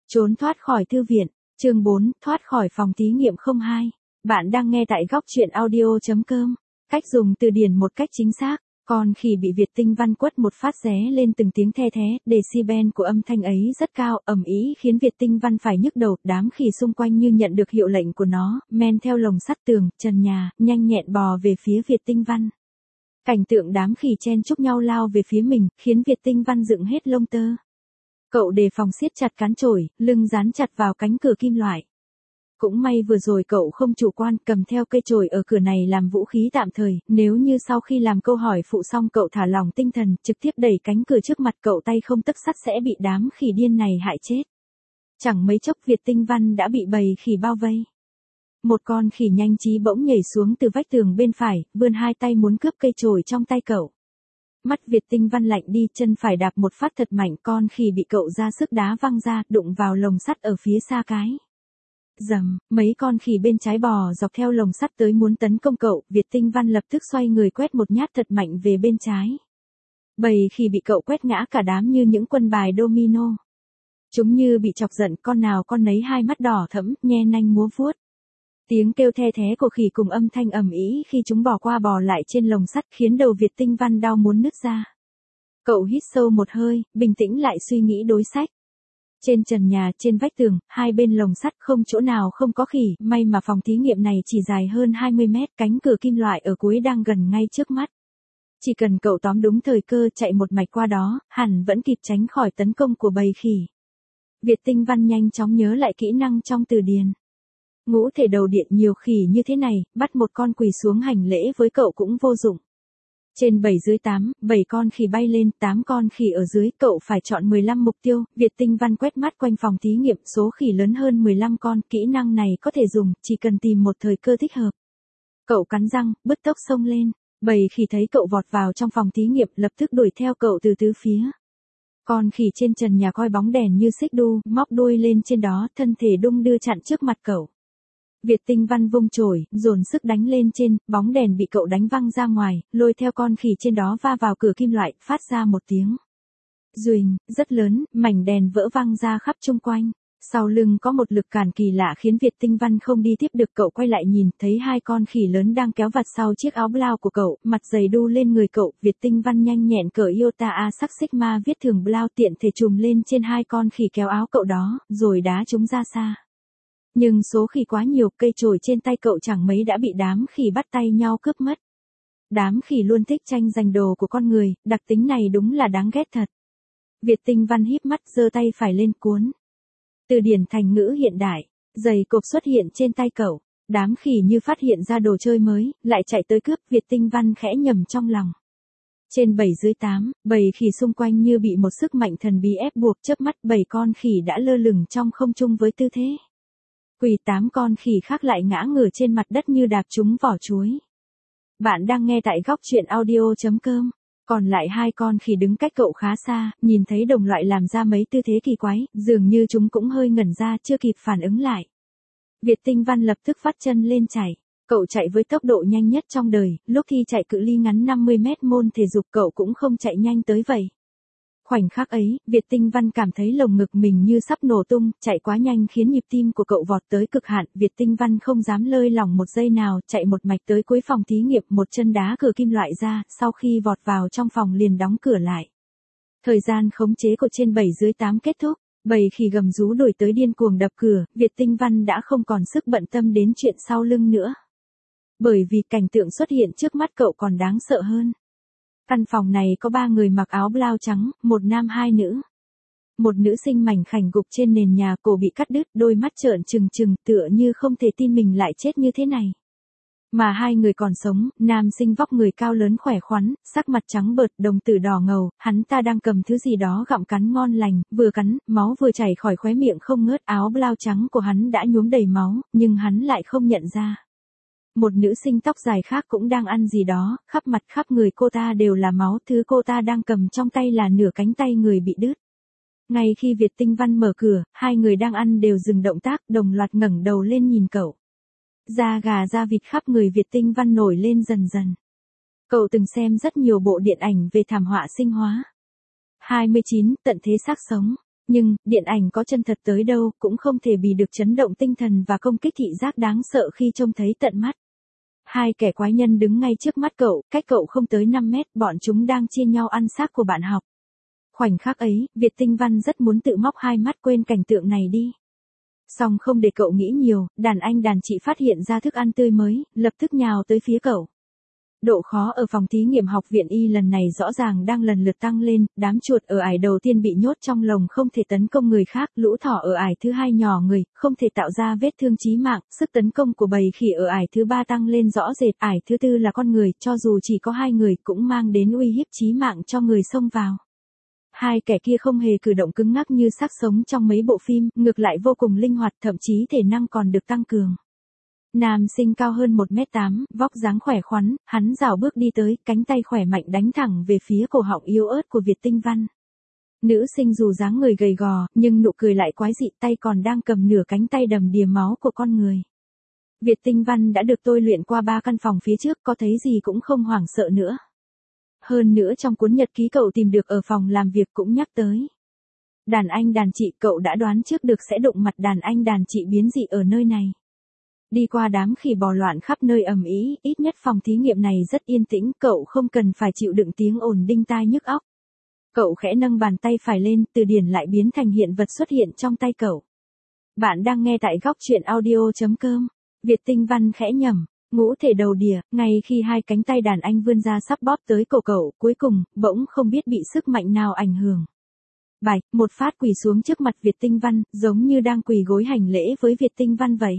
Trốn thoát khỏi thư viện, chương 4, thoát khỏi phòng thí nghiệm 02. Bạn đang nghe tại góc truyện audio.com. Cách dùng từ điển một cách chính xác. Con khỉ bị Việt Tinh Văn quất một phát ré lên từng tiếng the thé, decibel của âm thanh ấy rất cao, ầm ĩ khiến Việt Tinh Văn phải nhức đầu, đám khỉ xung quanh như nhận được hiệu lệnh của nó, men theo lồng sắt tường, trần nhà, nhanh nhẹn bò về phía Việt Tinh Văn. Cảnh tượng đám khỉ chen chúc nhau lao về phía mình, khiến Việt Tinh Văn dựng hết lông tơ. Cậu đề phòng siết chặt cán chổi, lưng dán chặt vào cánh cửa kim loại. Cũng may vừa rồi cậu không chủ quan, cầm theo cây chổi ở cửa này làm vũ khí tạm thời, nếu như sau khi làm câu hỏi phụ xong cậu thả lỏng tinh thần, trực tiếp đẩy cánh cửa trước mặt cậu, tay không tấc sắt sẽ bị đám khỉ điên này hại chết. Chẳng mấy chốc Việt Tinh Văn đã bị bầy khỉ bao vây. Một con khỉ nhanh trí bỗng nhảy xuống từ vách tường bên phải, vươn hai tay muốn cướp cây chổi trong tay cậu. Mắt Việt Tinh Văn lạnh đi, chân phải đạp một phát thật mạnh, con khỉ bị cậu ra sức đá văng ra, đụng vào lồng sắt ở phía xa cái. Rầm, mấy con khỉ bên trái bò dọc theo lồng sắt tới muốn tấn công cậu, Việt Tinh Văn lập tức xoay người quét một nhát thật mạnh về bên trái. Bầy khỉ bị cậu quét ngã cả đám như những quân bài domino. Chúng như bị chọc giận, con nào con nấy hai mắt đỏ thẫm, nhe nanh múa vuốt. Tiếng kêu the thé của khỉ cùng âm thanh ầm ĩ khi chúng bò qua bò lại trên lồng sắt khiến đầu Việt Tinh Văn đau muốn nứt ra. Cậu hít sâu một hơi, bình tĩnh lại suy nghĩ đối sách. Trên trần nhà, trên vách tường, hai bên lồng sắt không chỗ nào không có khỉ, may mà phòng thí nghiệm này chỉ dài hơn 20 mét, cánh cửa kim loại ở cuối đang gần ngay trước mắt. Chỉ cần cậu tóm đúng thời cơ chạy một mạch qua đó, hẳn vẫn kịp tránh khỏi tấn công của bầy khỉ. Việt Tinh Văn nhanh chóng nhớ lại kỹ năng trong từ điển. Ngũ thể đầu điện nhiều khỉ như thế này, bắt một con quỳ xuống hành lễ với cậu cũng vô dụng. Trên 7 dưới 8, 7 con khỉ bay lên, 8 con khỉ ở dưới, cậu phải chọn 15 mục tiêu. Việt Tinh Văn quét mắt quanh phòng thí nghiệm, số khỉ lớn hơn 15 con, kỹ năng này có thể dùng, chỉ cần tìm một thời cơ thích hợp. Cậu cắn răng, bứt tốc xông lên, bầy khỉ thấy cậu vọt vào trong phòng thí nghiệm, lập tức đuổi theo cậu từ tứ phía. Con khỉ trên trần nhà coi bóng đèn như xích đu, móc đuôi lên trên đó, thân thể đung đưa chặn trước mặt cậu. Việt Tinh Văn vung chổi, dồn sức đánh lên trên, bóng đèn bị cậu đánh văng ra ngoài, lôi theo con khỉ trên đó va vào cửa kim loại, phát ra một tiếng duỳnh, rất lớn, mảnh đèn vỡ văng ra khắp chung quanh. Sau lưng có một lực cản kỳ lạ khiến Việt Tinh Văn không đi tiếp được, cậu quay lại nhìn, thấy hai con khỉ lớn đang kéo vạt sau chiếc áo blau của cậu, mặt dày đu lên người cậu, Việt Tinh Văn nhanh nhẹn cởi Iota A sắc Sigma viết thường blau tiện thể trùm lên trên hai con khỉ kéo áo cậu đó, rồi đá chúng ra xa. Nhưng số khỉ quá nhiều, cây chổi trên tay cậu chẳng mấy đã bị đám khỉ bắt tay nhau cướp mất. Đám khỉ luôn thích tranh giành đồ của con người, đặc tính này đúng là đáng ghét thật. Việt Tinh Văn híp mắt, giơ tay phải lên cuốn. Từ điển thành ngữ hiện đại, giày cộp xuất hiện trên tay cậu. Đám khỉ như phát hiện ra đồ chơi mới, lại chạy tới cướp, Việt Tinh Văn khẽ nhầm trong lòng. Trên 7 dưới 8, bầy khỉ xung quanh như bị một sức mạnh thần bí ép buộc, chớp mắt 7 con khỉ đã lơ lửng trong không trung với tư thế quỳ, 8 con khỉ khác lại ngã ngửa trên mặt đất như đạp trúng vỏ chuối. Bạn đang nghe tại góc truyện audio.com. Còn lại hai con khỉ đứng cách cậu khá xa, nhìn thấy đồng loại làm ra mấy tư thế kỳ quái, dường như chúng cũng hơi ngẩn ra, chưa kịp phản ứng lại. Việt Tinh Văn lập tức vắt chân lên chạy. Cậu chạy với tốc độ nhanh nhất trong đời, lúc thi chạy cự ly ngắn 50 mét môn thể dục cậu cũng không chạy nhanh tới vậy. Khoảnh khắc ấy, Việt Tinh Văn cảm thấy lồng ngực mình như sắp nổ tung, chạy quá nhanh khiến nhịp tim của cậu vọt tới cực hạn, Việt Tinh Văn không dám lơi lỏng một giây nào, chạy một mạch tới cuối phòng thí nghiệm, một chân đá cửa kim loại ra, sau khi vọt vào trong phòng liền đóng cửa lại. Thời gian khống chế của trên 7 dưới 8 kết thúc, bầy khỉ gầm rú đuổi tới điên cuồng đập cửa, Việt Tinh Văn đã không còn sức bận tâm đến chuyện sau lưng nữa. Bởi vì cảnh tượng xuất hiện trước mắt cậu còn đáng sợ hơn. Căn phòng này có 3 người mặc áo blau trắng, một nam hai nữ. Một nữ sinh mảnh khảnh gục trên nền nhà, cổ bị cắt đứt, đôi mắt trợn trừng trừng, tựa như không thể tin mình lại chết như thế này. Mà hai người còn sống, nam sinh vóc người cao lớn khỏe khoắn, sắc mặt trắng bợt, đồng tử đỏ ngầu, hắn ta đang cầm thứ gì đó gặm cắn ngon lành, vừa cắn, máu vừa chảy khỏi khóe miệng không ngớt, áo blau trắng của hắn đã nhuốm đầy máu, nhưng hắn lại không nhận ra. Một nữ sinh tóc dài khác cũng đang ăn gì đó, khắp mặt khắp người cô ta đều là máu, thứ cô ta đang cầm trong tay là nửa cánh tay người bị đứt. Ngay khi Việt Tinh Văn mở cửa, hai người đang ăn đều dừng động tác, đồng loạt ngẩng đầu lên nhìn cậu. Da gà da vịt khắp người Việt Tinh Văn nổi lên dần dần. Cậu từng xem rất nhiều bộ điện ảnh về thảm họa sinh hóa. 29, tận thế xác sống. Nhưng, điện ảnh có chân thật tới đâu cũng không thể bì được chấn động tinh thần và công kích thị giác đáng sợ khi trông thấy tận mắt. Hai kẻ quái nhân đứng ngay trước mắt cậu, cách cậu không tới 5 mét, bọn chúng đang chia nhau ăn xác của bạn học. Khoảnh khắc ấy, Việt Tinh Văn rất muốn tự móc hai mắt quên cảnh tượng này đi. Song không để cậu nghĩ nhiều, đàn anh đàn chị phát hiện ra thức ăn tươi mới, lập tức nhào tới phía cậu. Độ khó ở phòng thí nghiệm học viện y lần này rõ ràng đang lần lượt tăng lên, đám chuột ở ải đầu tiên bị nhốt trong lồng không thể tấn công người khác, lũ thỏ ở ải thứ hai nhỏ người, không thể tạo ra vết thương chí mạng, sức tấn công của bầy khỉ ở ải thứ ba tăng lên rõ rệt, ải thứ tư là con người, cho dù chỉ có 2 người cũng mang đến uy hiếp chí mạng cho người xông vào. Hai kẻ kia không hề cử động cứng ngắc như xác sống trong mấy bộ phim, ngược lại vô cùng linh hoạt, thậm chí thể năng còn được tăng cường. Nam sinh cao hơn 1m8, vóc dáng khỏe khoắn, hắn rảo bước đi tới, cánh tay khỏe mạnh đánh thẳng về phía cổ họng yếu ớt của Việt Tinh Văn. Nữ sinh dù dáng người gầy gò, nhưng nụ cười lại quái dị, tay còn đang cầm nửa cánh tay đầm đìa máu của con người. Việt Tinh Văn đã được tôi luyện qua 3 căn phòng phía trước, có thấy gì cũng không hoảng sợ nữa. Hơn nữa trong cuốn nhật ký cậu tìm được ở phòng làm việc cũng nhắc tới. Đàn anh đàn chị, cậu đã đoán trước được sẽ đụng mặt đàn anh đàn chị biến dị ở nơi này. Đi qua đám khỉ bò loạn khắp nơi ầm ĩ, ít nhất phòng thí nghiệm này rất yên tĩnh, cậu không cần phải chịu đựng tiếng ồn đinh tai nhức óc. Cậu khẽ nâng bàn tay phải lên, từ điển lại biến thành hiện vật xuất hiện trong tay cậu. Bạn đang nghe tại góc truyện audio.com. Việt Tinh Văn khẽ nhẩm, ngũ thể đầu đỉa, ngay khi hai cánh tay đàn anh vươn ra sắp bóp tới cổ cậu, cuối cùng, bỗng không biết bị sức mạnh nào ảnh hưởng. Bạch, một phát quỳ xuống trước mặt Việt Tinh Văn, giống như đang quỳ gối hành lễ với Việt Tinh Văn vậy.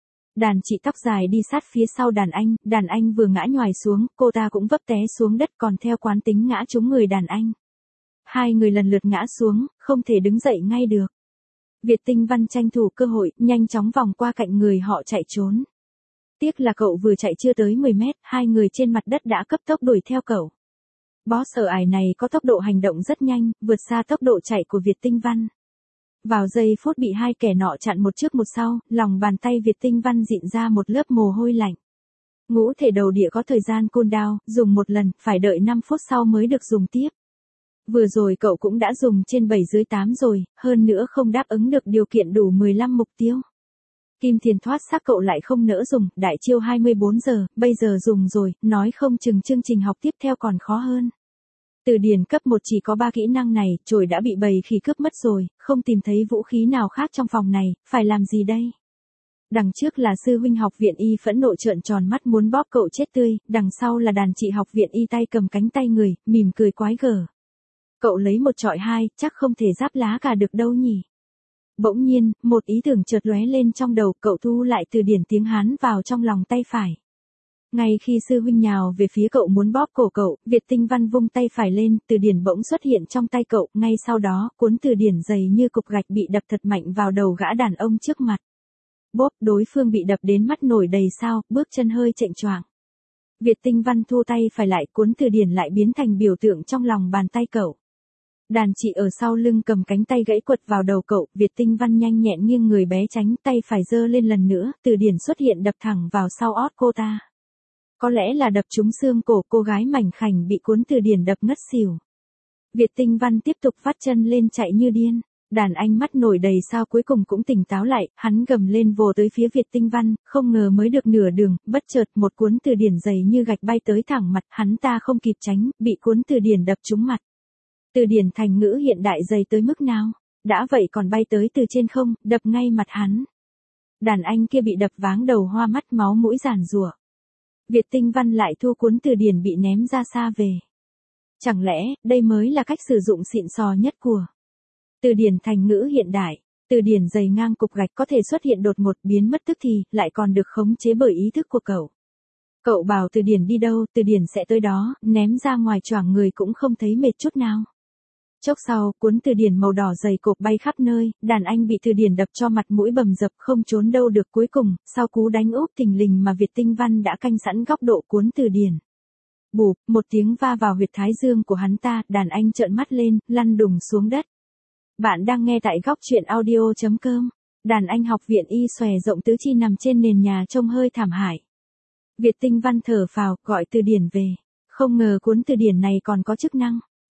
Đàn chị tóc dài đi sát phía sau đàn anh vừa ngã nhoài xuống, cô ta cũng vấp té xuống đất còn theo quán tính ngã trúng người đàn anh. Hai người lần lượt ngã xuống, không thể đứng dậy ngay được. Việt Tinh Văn tranh thủ cơ hội, nhanh chóng vòng qua cạnh người họ chạy trốn. Tiếc là cậu vừa chạy chưa tới 10 mét, hai người trên mặt đất đã cấp tốc đuổi theo cậu. Boss ở ải này có tốc độ hành động rất nhanh, vượt xa tốc độ chạy của Việt Tinh Văn. Vào giây phút bị hai kẻ nọ chặn một trước một sau, lòng bàn tay Việt Tinh Văn dịn ra một lớp mồ hôi lạnh. Ngũ thể đầu đĩa có thời gian cooldown, dùng một lần, phải đợi 5 phút sau mới được dùng tiếp. Vừa rồi cậu cũng đã dùng trên 7 dưới 8 rồi, hơn nữa không đáp ứng được điều kiện đủ 15 mục tiêu. Kim Thiền thoát xác cậu lại không nỡ dùng, đại chiêu 24 giờ, bây giờ dùng rồi, nói không chừng chương trình học tiếp theo còn khó hơn. Từ điển cấp 1 chỉ có 3 kỹ năng này, chổi đã bị bầy khỉ cướp mất rồi, không tìm thấy vũ khí nào khác trong phòng này, phải làm gì đây? Đằng trước là sư huynh học viện y phẫn nộ trợn tròn mắt muốn bóp cậu chết tươi, đằng sau là đàn chị học viện y tay cầm cánh tay người, mỉm cười quái gở. Cậu lấy một chọi hai, chắc không thể giáp lá cả được đâu nhỉ? Bỗng nhiên, một ý tưởng chợt lóe lên trong đầu, cậu thu lại từ điển tiếng Hán vào trong lòng tay phải. Ngay khi sư huynh nhào về phía cậu muốn bóp cổ cậu, Việt Tinh Văn vung tay phải lên, từ điển bỗng xuất hiện trong tay cậu, ngay sau đó, cuốn từ điển dày như cục gạch bị đập thật mạnh vào đầu gã đàn ông trước mặt. Bốp, đối phương bị đập đến mắt nổi đầy sao, bước chân hơi chệch choạng. Việt Tinh Văn thu tay phải lại, cuốn từ điển lại biến thành biểu tượng trong lòng bàn tay cậu. Đàn chị ở sau lưng cầm cánh tay gãy quật vào đầu cậu, Việt Tinh Văn nhanh nhẹn nghiêng người bé tránh, tay phải giơ lên lần nữa, từ điển xuất hiện đập thẳng vào sau ót cô ta. Có lẽ là đập trúng xương cổ, cô gái mảnh khảnh bị cuốn từ điển đập ngất xỉu. Việt Tinh Văn tiếp tục vắt chân lên chạy như điên. Đàn anh mắt nổi đầy sao cuối cùng cũng tỉnh táo lại, hắn gầm lên vồ tới phía Việt Tinh Văn, không ngờ mới được nửa đường, bất chợt một cuốn từ điển dày như gạch bay tới thẳng mặt, hắn ta không kịp tránh, bị cuốn từ điển đập trúng mặt. Từ điển thành ngữ hiện đại dày tới mức nào? Đã vậy còn bay tới từ trên không, đập ngay mặt hắn. Đàn anh kia bị đập váng đầu hoa mắt máu mũi giàn giụa. Việt Tinh Văn lại thu cuốn từ điển bị ném ra xa về. Chẳng lẽ, đây mới là cách sử dụng xịn sò nhất của từ điển thành ngữ hiện đại? Từ điển dày ngang cục gạch có thể xuất hiện đột ngột biến mất tức thì, lại còn được khống chế bởi ý thức của cậu. Cậu bảo từ điển đi đâu, từ điển sẽ tới đó, ném ra ngoài choảng người cũng không thấy mệt chút nào. Chốc sau, cuốn từ điển màu đỏ dày cộp bay khắp nơi, đàn anh bị từ điển đập cho mặt mũi bầm dập không trốn đâu được cuối cùng, sau cú đánh úp thình lình mà Việt Tinh Văn đã canh sẵn góc độ cuốn từ điển. Bụp, một tiếng va vào huyệt thái dương của hắn ta, đàn anh trợn mắt lên, lăn đùng xuống đất. Bạn đang nghe tại góc truyện audio.com. Đàn anh học viện y xòe rộng tứ chi nằm trên nền nhà trông hơi thảm hại. Việt Tinh Văn thở phào, gọi từ điển về. Không ngờ cuốn từ điển này còn có chức năng.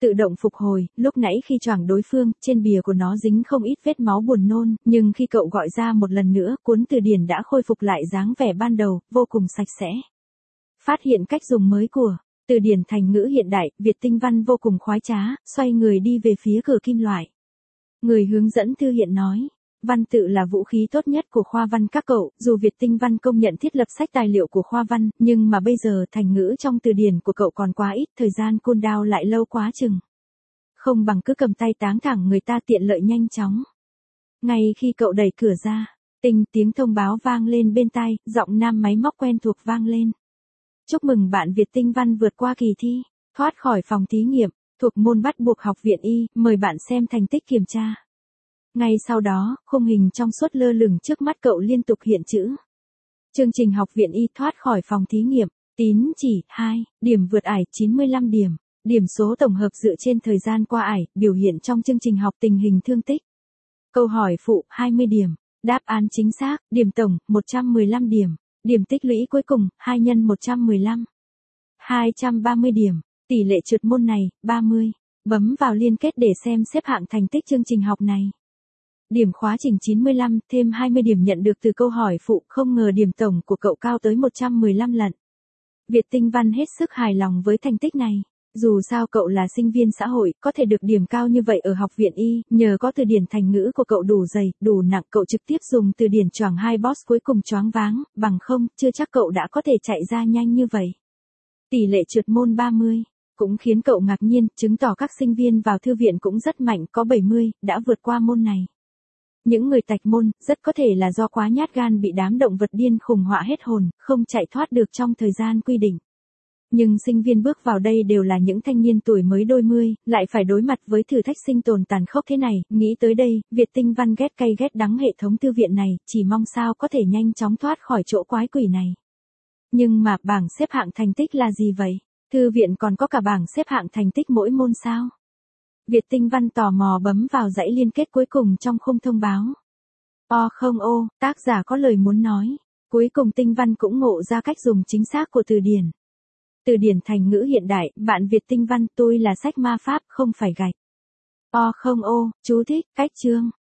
tự động phục hồi, lúc nãy khi choảng đối phương, trên bìa của nó dính không ít vết máu buồn nôn, nhưng khi cậu gọi ra một lần nữa, cuốn từ điển đã khôi phục lại dáng vẻ ban đầu, vô cùng sạch sẽ. Phát hiện cách dùng mới của từ điển thành ngữ hiện đại, Việt Tinh Văn vô cùng khoái trá, xoay người đi về phía cửa kim loại. Người hướng dẫn thư hiện nói, văn tự là vũ khí tốt nhất của khoa văn các cậu, dù Việt Tinh Văn công nhận thiết lập sách tài liệu của khoa văn, nhưng mà bây giờ thành ngữ trong từ điển của cậu còn quá ít, thời gian cool down lại lâu quá chừng. Không bằng cứ cầm tay táng thẳng người ta tiện lợi nhanh chóng. Ngay khi cậu đẩy cửa ra, tiếng thông báo vang lên bên tai, giọng nam máy móc quen thuộc vang lên. Chúc mừng bạn Việt Tinh Văn vượt qua kỳ thi, thoát khỏi phòng thí nghiệm, thuộc môn bắt buộc học viện Y, mời bạn xem thành tích kiểm tra. Ngay sau đó, khung hình trong suốt lơ lửng trước mắt cậu liên tục hiện chữ. Chương trình học viện Y thoát khỏi phòng thí nghiệm, tín chỉ 2, điểm vượt ải 95 điểm. Điểm số tổng hợp dựa trên thời gian qua ải, biểu hiện trong chương trình học tình hình thương tích. Câu hỏi phụ 20 điểm, đáp án chính xác, điểm tổng 115 điểm, điểm tích lũy cuối cùng 2 x 115. 230 điểm, tỷ lệ trượt môn này 30. Bấm vào liên kết để xem xếp hạng thành tích chương trình học này. Điểm khóa trình 95, thêm 20 điểm nhận được từ câu hỏi phụ, không ngờ điểm tổng của cậu cao tới 115 lần. Việt Tinh Văn hết sức hài lòng với thành tích này. Dù sao cậu là sinh viên xã hội, có thể được điểm cao như vậy ở học viện Y, nhờ có từ điển thành ngữ của cậu đủ dày, đủ nặng, cậu trực tiếp dùng từ điển choàng hai boss cuối cùng choáng váng, bằng không, chưa chắc cậu đã có thể chạy ra nhanh như vậy. Tỷ lệ trượt môn 30, cũng khiến cậu ngạc nhiên, chứng tỏ các sinh viên vào thư viện cũng rất mạnh, có 70, đã vượt qua môn này. Những người tạch môn, rất có thể là do quá nhát gan bị đám động vật điên khùng họa hết hồn, không chạy thoát được trong thời gian quy định. Nhưng sinh viên bước vào đây đều là những thanh niên tuổi mới đôi mươi, lại phải đối mặt với thử thách sinh tồn tàn khốc thế này, nghĩ tới đây, Việt Tinh Văn ghét cay ghét đắng hệ thống thư viện này, chỉ mong sao có thể nhanh chóng thoát khỏi chỗ quái quỷ này. Nhưng mà bảng xếp hạng thành tích là gì vậy? Thư viện còn có cả bảng xếp hạng thành tích mỗi môn sao? Việt Tinh Văn tò mò bấm vào dãy liên kết cuối cùng trong khung thông báo. Tác giả có lời muốn nói. Cuối cùng Tinh Văn cũng ngộ ra cách dùng chính xác của từ điển. Từ điển thành ngữ hiện đại, bạn Việt Tinh Văn, tôi là sách ma pháp, không phải gạch. Chú thích, cách chương.